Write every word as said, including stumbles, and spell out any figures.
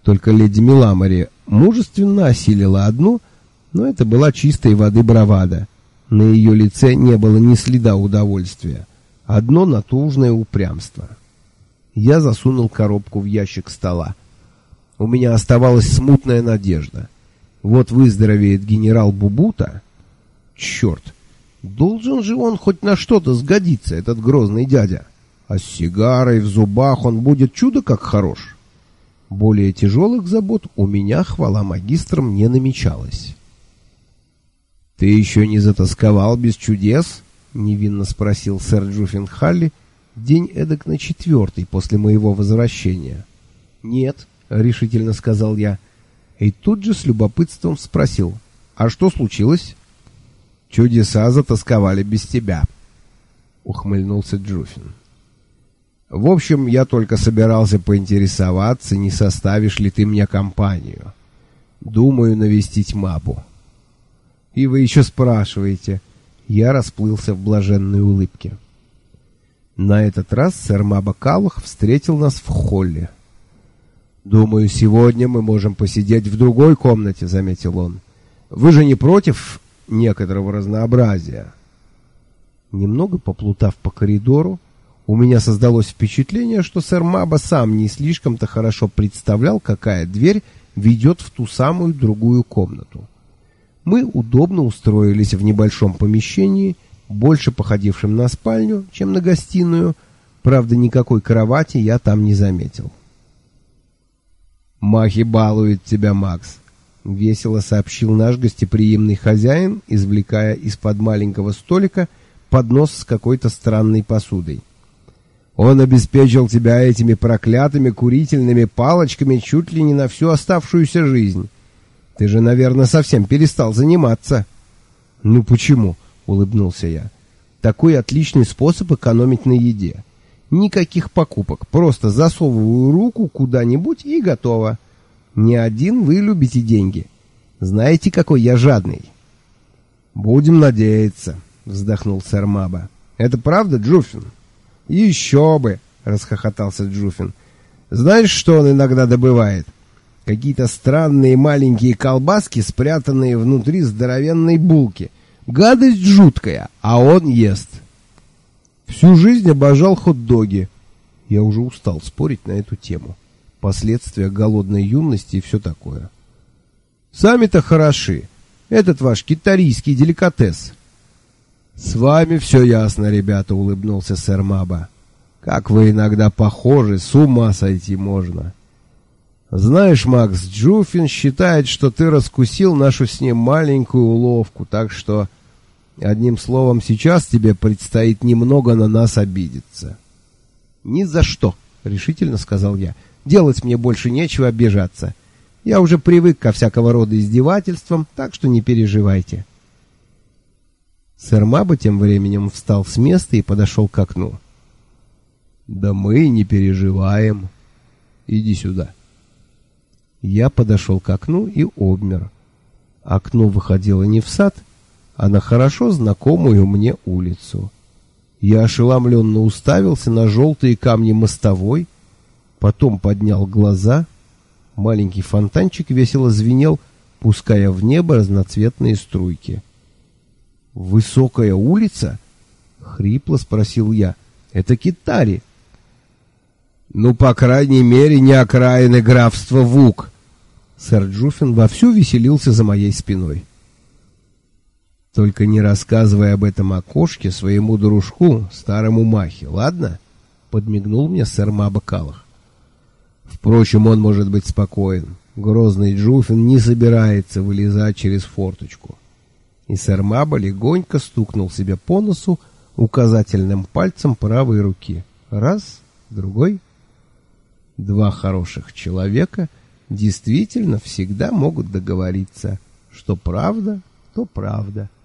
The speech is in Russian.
Только леди Миламари мужественно осилила одну, но это была чистой воды бравада. На ее лице не было ни следа удовольствия, одно натужное упрямство. Я засунул коробку в ящик стола. У меня оставалась смутная надежда. Вот выздоровеет генерал Бубута. Черт, должен же он хоть на что-то сгодиться, этот грозный дядя. А с сигарой в зубах он будет чудо как хорош. Более тяжелых забот у меня, хвала магистрам, не намечалось. «Ты еще не затасковал без чудес?» — невинно спросил сэр Джуффин Халли, день эдак на четвертый после моего возвращения. «Нет», — решительно сказал я, и тут же с любопытством спросил: «А что случилось?» «Чудеса затасковали без тебя», — ухмыльнулся Джуффин. «В общем, я только собирался поинтересоваться, не составишь ли ты мне компанию. Думаю навестить Мабу». «И вы еще спрашиваете?» Я расплылся в блаженной улыбке. На этот раз сэр Маба Каллах встретил нас в холле. «Думаю, сегодня мы можем посидеть в другой комнате», — заметил он. «Вы же не против некоторого разнообразия?» Немного поплутав по коридору, у меня создалось впечатление, что сэр Маба сам не слишком-то хорошо представлял, какая дверь ведет в ту самую другую комнату. Мы удобно устроились в небольшом помещении, больше походившем на спальню, чем на гостиную. Правда, никакой кровати я там не заметил. «Махи балует тебя, Макс», — весело сообщил наш гостеприимный хозяин, извлекая из-под маленького столика поднос с какой-то странной посудой. «Он обеспечил тебя этими проклятыми курительными палочками чуть ли не на всю оставшуюся жизнь. Ты же, наверное, совсем перестал заниматься». «Ну почему?» — улыбнулся я. «Такой отличный способ экономить на еде. Никаких покупок, просто засовываю руку куда-нибудь и готово. Не один вы любите деньги. Знаете, какой я жадный». «Будем надеяться», — вздохнул сэр Маба. «Это правда, Джуффин?» «Еще бы!» — расхохотался Джуффин. «Знаешь, что он иногда добывает? Какие-то странные маленькие колбаски, спрятанные внутри здоровенной булки. Гадость жуткая, а он ест. Всю жизнь обожал хот-доги». Я уже устал спорить на эту тему. Последствия голодной юности и все такое. «Сами-то хороши. Этот ваш китарийский деликатес». «С вами все ясно, ребята», — улыбнулся сэр Маба. «Как вы иногда похожи, с ума сойти можно. Знаешь, Макс, Джуффин считает, что ты раскусил нашу с ним маленькую уловку, так что, одним словом, сейчас тебе предстоит немного на нас обидеться». «Ни за что», — решительно сказал я. «Делать мне больше нечего, обижаться. Я уже привык ко всякого рода издевательствам, так что не переживайте». Сэр Маба тем временем встал с места и подошел к окну. «Да мы не переживаем. Иди сюда». Я подошел к окну и обмер. Окно выходило не в сад, а на хорошо знакомую мне улицу. Я ошеломленно уставился на желтые камни мостовой, потом поднял глаза. Маленький фонтанчик весело звенел, пуская в небо разноцветные струйки. «Высокая улица?» — хрипло спросил я. «Это Китари». «Ну, по крайней мере, не окраины графства Вук». Сэр Джуффин вовсю веселился за моей спиной. «Только не рассказывай об этом окошке своему дружку, старому Махе, ладно?» — подмигнул мне сэр Маба Каллах. «Впрочем, он может быть спокоен. Грозный Джуффин не собирается вылезать через форточку». И сэр Маба легонько стукнул себя по носу указательным пальцем правой руки. Раз, другой. Два хороших человека действительно всегда могут договориться. Что правда, то правда.